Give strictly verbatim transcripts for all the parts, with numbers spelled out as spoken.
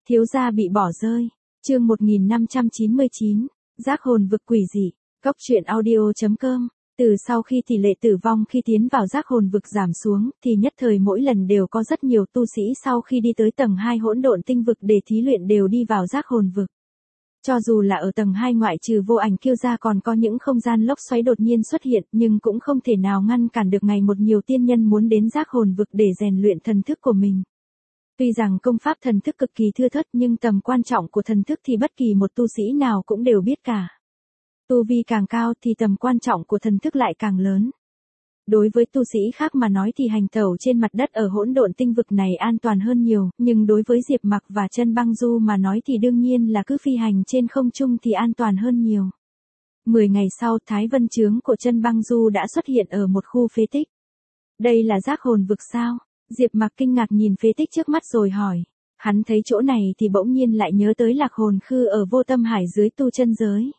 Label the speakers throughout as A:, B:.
A: Thiếu gia bị bỏ rơi. Chương một nghìn năm trăm chín mươi chín. Giác hồn vực quỷ dị. Cốc truyện audio chấm com. Từ sau khi tỷ lệ tử vong khi tiến vào giác hồn vực giảm xuống, thì nhất thời mỗi lần đều có rất nhiều tu sĩ sau khi đi tới tầng hai hỗn độn tinh vực để thí luyện đều đi vào giác hồn vực. Cho dù là ở tầng hai ngoại trừ vô ảnh kiêu ra còn có những không gian lốc xoáy đột nhiên xuất hiện, nhưng cũng không thể nào ngăn cản được ngày một nhiều tiên nhân muốn đến giác hồn vực để rèn luyện thần thức của mình. Tuy rằng công pháp thần thức cực kỳ thưa thớt nhưng tầm quan trọng của thần thức thì bất kỳ một tu sĩ nào cũng đều biết cả. Tu vi càng cao thì tầm quan trọng của thần thức lại càng lớn. Đối với tu sĩ khác mà nói thì hành tẩu trên mặt đất ở hỗn độn tinh vực này an toàn hơn nhiều, nhưng đối với Diệp Mặc và Chân Băng Du mà nói thì đương nhiên là cứ phi hành trên không trung thì an toàn hơn nhiều. Mười ngày sau, Thái Vân Trướng của Chân Băng Du đã xuất hiện ở một khu phế tích. Đây là giác hồn vực sao? Diệp Mặc kinh ngạc nhìn phế tích trước mắt rồi hỏi. Hắn thấy chỗ này thì bỗng nhiên lại nhớ tới Lạc Hồn Khư ở Vô Tâm Hải dưới tu chân giới.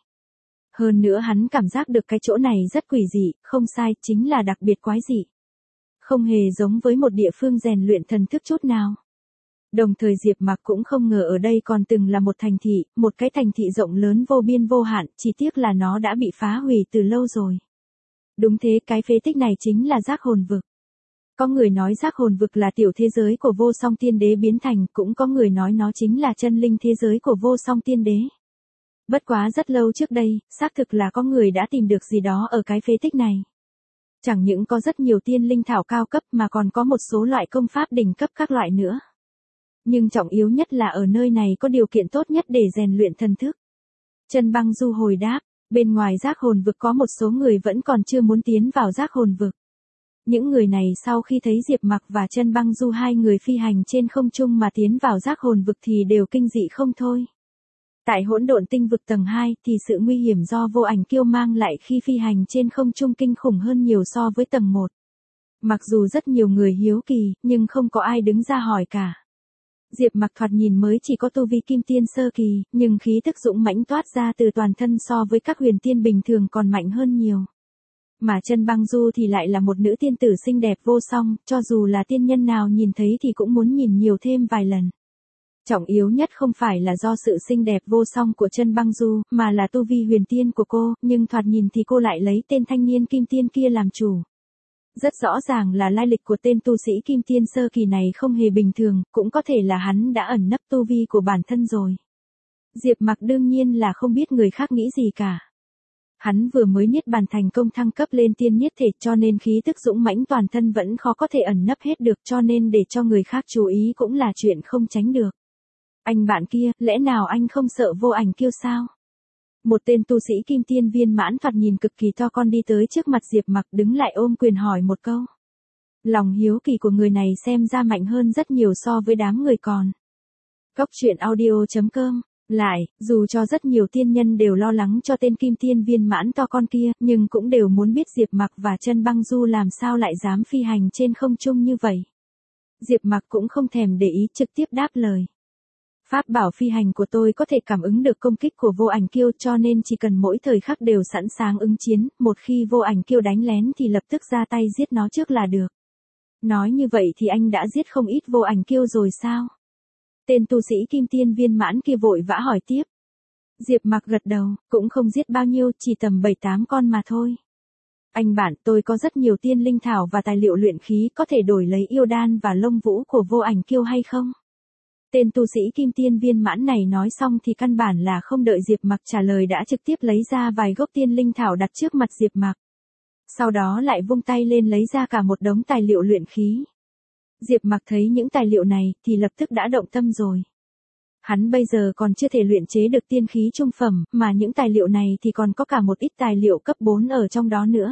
A: Hơn nữa hắn cảm giác được cái chỗ này rất quỷ dị, không sai, chính là đặc biệt quái dị. Không hề giống với một địa phương rèn luyện thần thức chút nào. Đồng thời Diệp Mặc cũng không ngờ ở đây còn từng là một thành thị, một cái thành thị rộng lớn vô biên vô hạn, chỉ tiếc là nó đã bị phá hủy từ lâu rồi. Đúng thế, cái phế tích này chính là giác hồn vực. Có người nói giác hồn vực là tiểu thế giới của Vô Song Tiên Đế biến thành, cũng có người nói nó chính là chân linh thế giới của Vô Song Tiên Đế. Bất quá rất lâu trước đây, xác thực là có người đã tìm được gì đó ở cái phế tích này. Chẳng những có rất nhiều tiên linh thảo cao cấp mà còn có một số loại công pháp đỉnh cấp các loại nữa. Nhưng trọng yếu nhất là ở nơi này có điều kiện tốt nhất để rèn luyện thần thức. Chân Băng Du hồi đáp, bên ngoài giác hồn vực có một số người vẫn còn chưa muốn tiến vào giác hồn vực. Những người này sau khi thấy Diệp Mặc và Chân Băng Du hai người phi hành trên không trung mà tiến vào giác hồn vực thì đều kinh dị không thôi. Tại hỗn độn tinh vực tầng hai thì sự nguy hiểm do vô ảnh kiêu mang lại khi phi hành trên không trung kinh khủng hơn nhiều so với tầng một. Mặc dù rất nhiều người hiếu kỳ, nhưng không có ai đứng ra hỏi cả. Diệp Mặc thoạt nhìn mới chỉ có tu vi kim tiên sơ kỳ, nhưng khí tức dũng mãnh toát ra từ toàn thân so với các huyền tiên bình thường còn mạnh hơn nhiều. Mà Chân Băng Du thì lại là một nữ tiên tử xinh đẹp vô song, cho dù là tiên nhân nào nhìn thấy thì cũng muốn nhìn nhiều thêm vài lần. Trọng yếu nhất không phải là do sự xinh đẹp vô song của Chân Băng Du, mà là tu vi huyền tiên của cô, nhưng thoạt nhìn thì cô lại lấy tên thanh niên kim tiên kia làm chủ. Rất rõ ràng là lai lịch của tên tu sĩ kim tiên sơ kỳ này không hề bình thường, cũng có thể là hắn đã ẩn nấp tu vi của bản thân rồi. Diệp Mặc đương nhiên là không biết người khác nghĩ gì cả. Hắn vừa mới niết bàn thành công thăng cấp lên tiên niết thể cho nên khí tức dũng mãnh toàn thân vẫn khó có thể ẩn nấp hết được, cho nên để cho người khác chú ý cũng là chuyện không tránh được. Anh bạn kia, lẽ nào anh không sợ vô ảnh kiêu sao? Một tên tu sĩ kim tiên viên mãn thoạt nhìn cực kỳ to con đi tới trước mặt Diệp Mặc đứng lại ôm quyền hỏi một câu. Lòng hiếu kỳ của người này xem ra mạnh hơn rất nhiều so với đám người còn. Cốc truyện audio chấm com. Lại, dù cho rất nhiều tiên nhân đều lo lắng cho tên kim tiên viên mãn to con kia, nhưng cũng đều muốn biết Diệp Mặc và Chân Băng Du làm sao lại dám phi hành trên không trung như vậy. Diệp Mặc cũng không thèm để ý, trực tiếp đáp lời. Pháp bảo phi hành của tôi có thể cảm ứng được công kích của vô ảnh kiêu, cho nên chỉ cần mỗi thời khắc đều sẵn sàng ứng chiến, một khi vô ảnh kiêu đánh lén thì lập tức ra tay giết nó trước là được. Nói như vậy thì anh đã giết không ít vô ảnh kiêu rồi sao? Tên tu sĩ kim tiên viên mãn kia vội vã hỏi tiếp. Diệp Mặc gật đầu, cũng không giết bao nhiêu, chỉ tầm bảy tám con mà thôi. Anh bạn, tôi có rất nhiều tiên linh thảo và tài liệu luyện khí, có thể đổi lấy yêu đan và lông vũ của vô ảnh kiêu hay không? Tên tu sĩ kim tiên viên mãn này nói xong thì căn bản là không đợi Diệp Mặc trả lời đã trực tiếp lấy ra vài gốc tiên linh thảo đặt trước mặt Diệp Mặc. Sau đó lại vung tay lên lấy ra cả một đống tài liệu luyện khí. Diệp Mặc thấy những tài liệu này thì lập tức đã động tâm rồi. Hắn bây giờ còn chưa thể luyện chế được tiên khí trung phẩm, mà những tài liệu này thì còn có cả một ít tài liệu cấp bốn ở trong đó nữa.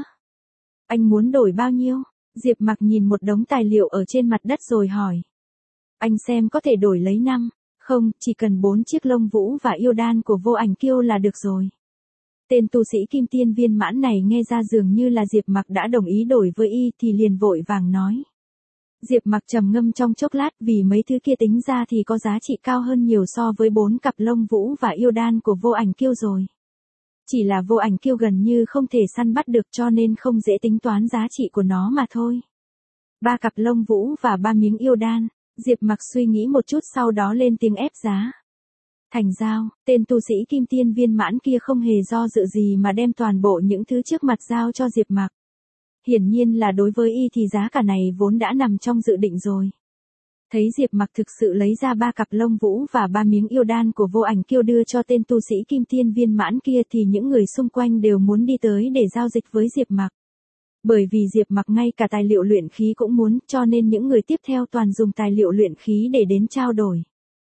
A: Anh muốn đổi bao nhiêu? Diệp Mặc nhìn một đống tài liệu ở trên mặt đất rồi hỏi. Anh xem có thể đổi lấy năm, không, chỉ cần bốn chiếc lông vũ và yêu đan của vô ảnh kiêu là được rồi. Tên tu sĩ kim tiên viên mãn này nghe ra dường như là Diệp Mặc đã đồng ý đổi với y thì liền vội vàng nói. Diệp Mặc trầm ngâm trong chốc lát, vì mấy thứ kia tính ra thì có giá trị cao hơn nhiều so với bốn cặp lông vũ và yêu đan của vô ảnh kiêu rồi. Chỉ là vô ảnh kiêu gần như không thể săn bắt được cho nên không dễ tính toán giá trị của nó mà thôi. Ba cặp lông vũ và ba miếng yêu đan. Diệp Mặc suy nghĩ một chút sau đó lên tiếng ép giá. Thành giao, tên tu sĩ kim tiên viên mãn kia không hề do dự gì mà đem toàn bộ những thứ trước mặt giao cho Diệp Mặc. Hiển nhiên là đối với y thì giá cả này vốn đã nằm trong dự định rồi. Thấy Diệp Mặc thực sự lấy ra ba cặp lông vũ và ba miếng yêu đan của Vô Ảnh Kiêu đưa cho tên tu sĩ kim tiên viên mãn kia thì những người xung quanh đều muốn đi tới để giao dịch với Diệp Mặc. Bởi vì Diệp Mặc ngay cả tài liệu luyện khí cũng muốn, cho nên những người tiếp theo toàn dùng tài liệu luyện khí để đến trao đổi.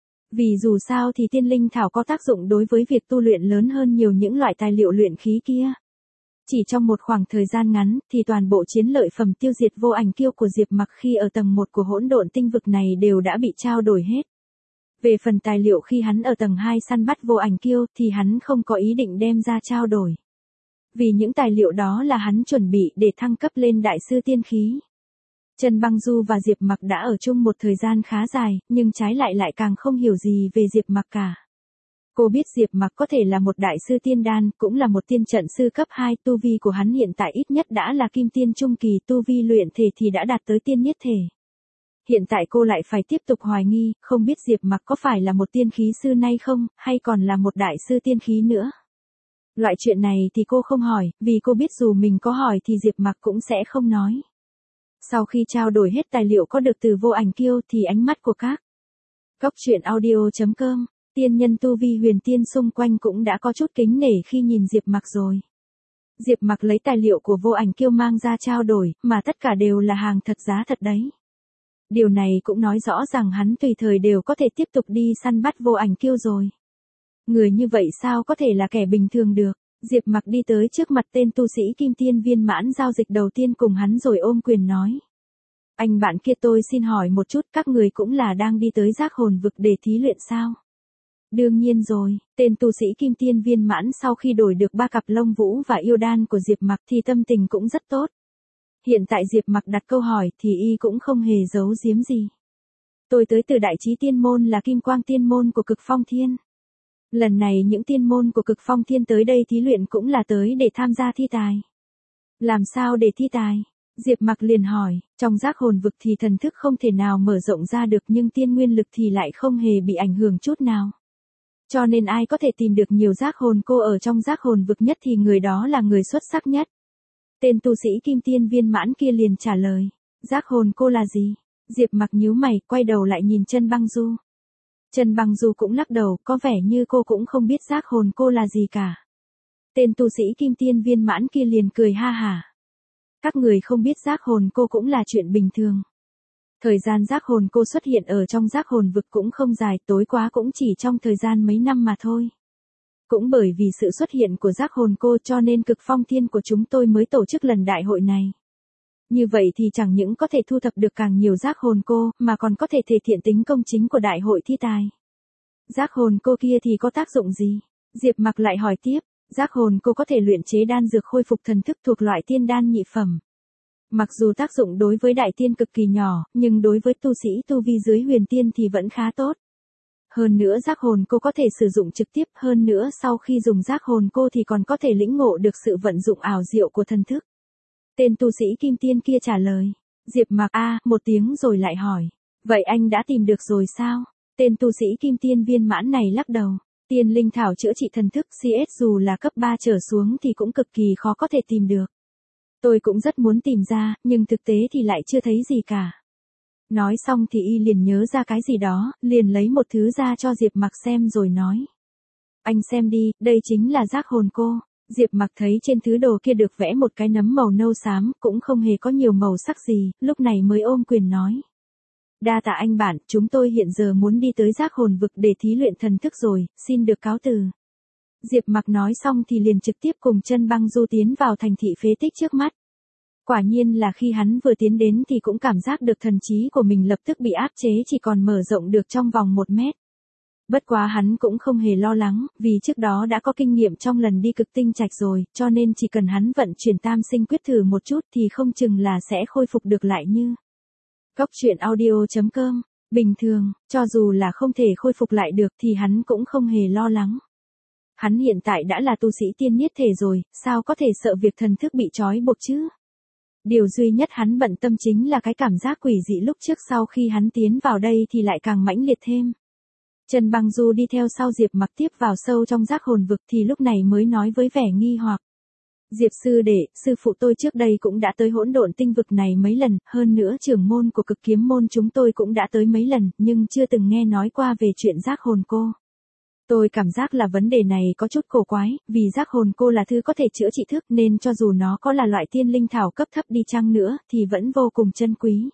A: Vì dù sao thì tiên linh thảo có tác dụng đối với việc tu luyện lớn hơn nhiều những loại tài liệu luyện khí kia. Chỉ trong một khoảng thời gian ngắn thì toàn bộ chiến lợi phẩm tiêu diệt Vô Ảnh Kiêu của Diệp Mặc khi ở tầng một của hỗn độn tinh vực này đều đã bị trao đổi hết. Về phần tài liệu khi hắn ở tầng hai săn bắt Vô Ảnh Kiêu thì hắn không có ý định đem ra trao đổi. Vì những tài liệu đó là hắn chuẩn bị để thăng cấp lên đại sư tiên khí. Trần Băng Du và Diệp Mặc đã ở chung một thời gian khá dài, nhưng trái lại lại càng không hiểu gì về Diệp Mặc cả. Cô biết Diệp Mặc có thể là một đại sư tiên đan, cũng là một tiên trận sư cấp hai, tu vi của hắn hiện tại ít nhất đã là kim tiên trung kỳ, tu vi luyện thể thì đã đạt tới tiên nhất thể. Hiện tại cô lại phải tiếp tục hoài nghi, không biết Diệp Mặc có phải là một tiên khí sư nay không, hay còn là một đại sư tiên khí nữa. Loại chuyện này thì cô không hỏi, vì cô biết dù mình có hỏi thì Diệp Mặc cũng sẽ không nói. Sau khi trao đổi hết tài liệu có được từ Vô Ảnh Kiêu thì ánh mắt của các Cóc Truyện Audio chấm com, tiên nhân tu vi huyền tiên xung quanh cũng đã có chút kính nể khi nhìn Diệp Mặc rồi. Diệp Mặc lấy tài liệu của Vô Ảnh Kiêu mang ra trao đổi, mà tất cả đều là hàng thật giá thật đấy. Điều này cũng nói rõ rằng hắn tùy thời đều có thể tiếp tục đi săn bắt Vô Ảnh Kiêu rồi. Người như vậy sao có thể là kẻ bình thường được. Diệp Mặc đi tới trước mặt tên tu sĩ kim tiên viên mãn giao dịch đầu tiên cùng hắn rồi ôm quyền nói. Anh bạn kia, tôi xin hỏi một chút, các người cũng là đang đi tới giác hồn vực để thí luyện sao? Đương nhiên rồi, tên tu sĩ kim tiên viên mãn sau khi đổi được ba cặp lông vũ và yêu đan của Diệp Mặc thì tâm tình cũng rất tốt. Hiện tại Diệp Mặc đặt câu hỏi thì y cũng không hề giấu giếm gì. Tôi tới từ Đại Chí Tiên Môn, là Kim Quang Tiên Môn của Cực Phong Thiên. Lần này những tiên môn của Cực Phong Thiên tới đây thí luyện cũng là tới để tham gia thi tài. Làm sao để thi tài? Diệp Mặc liền hỏi, trong giác hồn vực thì thần thức không thể nào mở rộng ra được nhưng tiên nguyên lực thì lại không hề bị ảnh hưởng chút nào. Cho nên ai có thể tìm được nhiều giác hồn cô ở trong giác hồn vực nhất thì người đó là người xuất sắc nhất. Tên tu sĩ kim tiên viên mãn kia liền trả lời, giác hồn cô là gì? Diệp Mặc nhíu mày, quay đầu lại nhìn Trần Băng Du. Trần Băng Du cũng lắc đầu, có vẻ như cô cũng không biết giác hồn cô là gì cả. Tên tu sĩ kim tiên viên mãn kia liền cười ha hả. Các người không biết giác hồn cô cũng là chuyện bình thường. Thời gian giác hồn cô xuất hiện ở trong giác hồn vực cũng không dài, tối quá cũng chỉ trong thời gian mấy năm mà thôi. Cũng bởi vì sự xuất hiện của giác hồn cô cho nên Cực Phong Thiên của chúng tôi mới tổ chức lần đại hội này. Như vậy thì chẳng những có thể thu thập được càng nhiều giác hồn cô, mà còn có thể thể hiện tính công chính của đại hội thi tài. Giác hồn cô kia thì có tác dụng gì? Diệp Mặc lại hỏi tiếp, giác hồn cô có thể luyện chế đan dược khôi phục thần thức thuộc loại tiên đan nhị phẩm. Mặc dù tác dụng đối với đại tiên cực kỳ nhỏ, nhưng đối với tu sĩ tu vi dưới huyền tiên thì vẫn khá tốt. Hơn nữa giác hồn cô có thể sử dụng trực tiếp, hơn nữa sau khi dùng giác hồn cô thì còn có thể lĩnh ngộ được sự vận dụng ảo diệu của thần thức. Tên tu sĩ kim tiên kia trả lời. Diệp Mặc a một tiếng rồi lại hỏi, vậy anh đã tìm được rồi sao? Tên tu sĩ kim tiên viên mãn này lắc đầu. Tiên linh thảo chữa trị thần thức xê ét dù là cấp ba trở xuống thì cũng cực kỳ khó có thể tìm được. Tôi cũng rất muốn tìm ra, nhưng thực tế thì lại chưa thấy gì cả. Nói xong thì y liền nhớ ra cái gì đó, liền lấy một thứ ra cho Diệp Mặc xem rồi nói. Anh xem đi, đây chính là giác hồn cô. Diệp Mặc thấy trên thứ đồ kia được vẽ một cái nấm màu nâu xám, cũng không hề có nhiều màu sắc gì, lúc này mới ôm quyền nói. Đa tạ anh bạn, chúng tôi hiện giờ muốn đi tới giác hồn vực để thí luyện thần thức rồi, xin được cáo từ. Diệp Mặc nói xong thì liền trực tiếp cùng Trân Băng Du tiến vào thành thị phế tích trước mắt. Quả nhiên là khi hắn vừa tiến đến thì cũng cảm giác được thần trí của mình lập tức bị áp chế, chỉ còn mở rộng được trong vòng một mét. Bất quá hắn cũng không hề lo lắng, vì trước đó đã có kinh nghiệm trong lần đi cực tinh trạch rồi, cho nên chỉ cần hắn vận chuyển tam sinh quyết thử một chút thì không chừng là sẽ khôi phục được lại như. Cóc Truyện Audio chấm com, bình thường, cho dù là không thể khôi phục lại được thì hắn cũng không hề lo lắng. Hắn hiện tại đã là tu sĩ tiên niết thể rồi, sao có thể sợ việc thần thức bị trói buộc chứ? Điều duy nhất hắn bận tâm chính là cái cảm giác quỷ dị lúc trước sau khi hắn tiến vào đây thì lại càng mãnh liệt thêm. Trần Băng Du đi theo sau Diệp Mặc tiếp vào sâu trong giác hồn vực thì lúc này mới nói với vẻ nghi hoặc. Diệp sư đệ, sư phụ tôi trước đây cũng đã tới hỗn độn tinh vực này mấy lần, hơn nữa trưởng môn của cực kiếm môn chúng tôi cũng đã tới mấy lần, nhưng chưa từng nghe nói qua về chuyện giác hồn cô. Tôi cảm giác là vấn đề này có chút cổ quái, vì giác hồn cô là thứ có thể chữa trị thức nên cho dù nó có là loại tiên linh thảo cấp thấp đi chăng nữa thì vẫn vô cùng chân quý.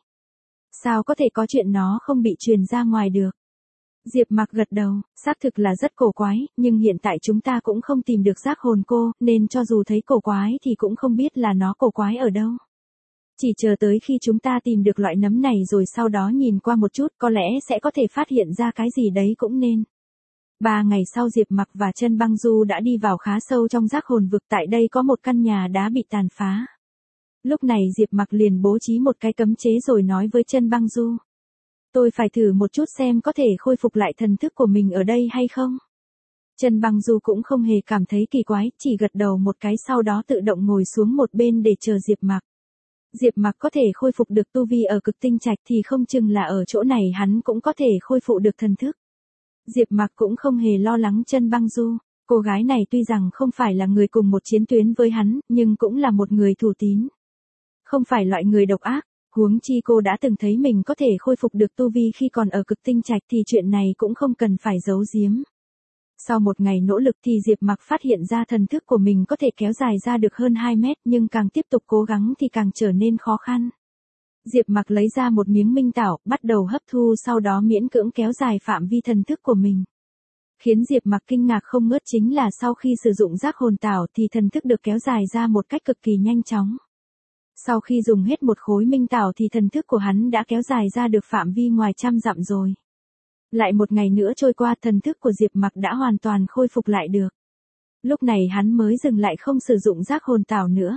A: Sao có thể có chuyện nó không bị truyền ra ngoài được? Diệp Mặc gật đầu, xác thực là rất cổ quái, nhưng hiện tại chúng ta cũng không tìm được giác hồn cô, nên cho dù thấy cổ quái thì cũng không biết là nó cổ quái ở đâu. Chỉ chờ tới khi chúng ta tìm được loại nấm này rồi sau đó nhìn qua một chút có lẽ sẽ có thể phát hiện ra cái gì đấy cũng nên. Ba ngày sau Diệp Mặc và Trân Băng Du đã đi vào khá sâu trong giác hồn vực, tại đây có một căn nhà đã bị tàn phá. Lúc này Diệp Mặc liền bố trí một cái cấm chế rồi nói với Trân Băng Du. Tôi phải thử một chút xem có thể khôi phục lại thần thức của mình ở đây hay không. Trân Băng Du cũng không hề cảm thấy kỳ quái, chỉ gật đầu một cái sau đó tự động ngồi xuống một bên để chờ Diệp Mặc. Diệp Mặc có thể khôi phục được tu vi ở cực tinh trạch thì không chừng là ở chỗ này hắn cũng có thể khôi phục được thần thức. Diệp Mặc cũng không hề lo lắng Trân Băng Du, cô gái này tuy rằng không phải là người cùng một chiến tuyến với hắn, nhưng cũng là một người thủ tín. Không phải loại người độc ác, huống chi cô đã từng thấy mình có thể khôi phục được tu vi khi còn ở cực tinh trạch thì chuyện này cũng không cần phải giấu giếm. Sau một ngày nỗ lực thì Diệp Mặc phát hiện ra thần thức của mình có thể kéo dài ra được hơn hai mét nhưng càng tiếp tục cố gắng thì càng trở nên khó khăn. Diệp Mặc lấy ra một miếng minh tảo, bắt đầu hấp thu sau đó miễn cưỡng kéo dài phạm vi thần thức của mình. Khiến Diệp Mặc kinh ngạc không ngớt chính là sau khi sử dụng giác hồn tảo thì thần thức được kéo dài ra một cách cực kỳ nhanh chóng. Sau khi dùng hết một khối minh tảo thì thần thức của hắn đã kéo dài ra được phạm vi ngoài trăm dặm rồi. Lại một ngày nữa trôi qua thần thức của Diệp Mặc đã hoàn toàn khôi phục lại được. Lúc này hắn mới dừng lại không sử dụng giác hồn tảo nữa.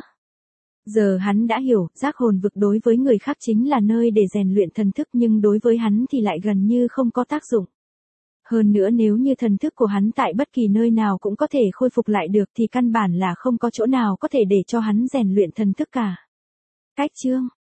A: Giờ hắn đã hiểu, giác hồn vực đối với người khác chính là nơi để rèn luyện thần thức nhưng đối với hắn thì lại gần như không có tác dụng. Hơn nữa nếu như thần thức của hắn tại bất kỳ nơi nào cũng có thể khôi phục lại được thì căn bản là không có chỗ nào có thể để cho hắn rèn luyện thần thức cả. Cách chương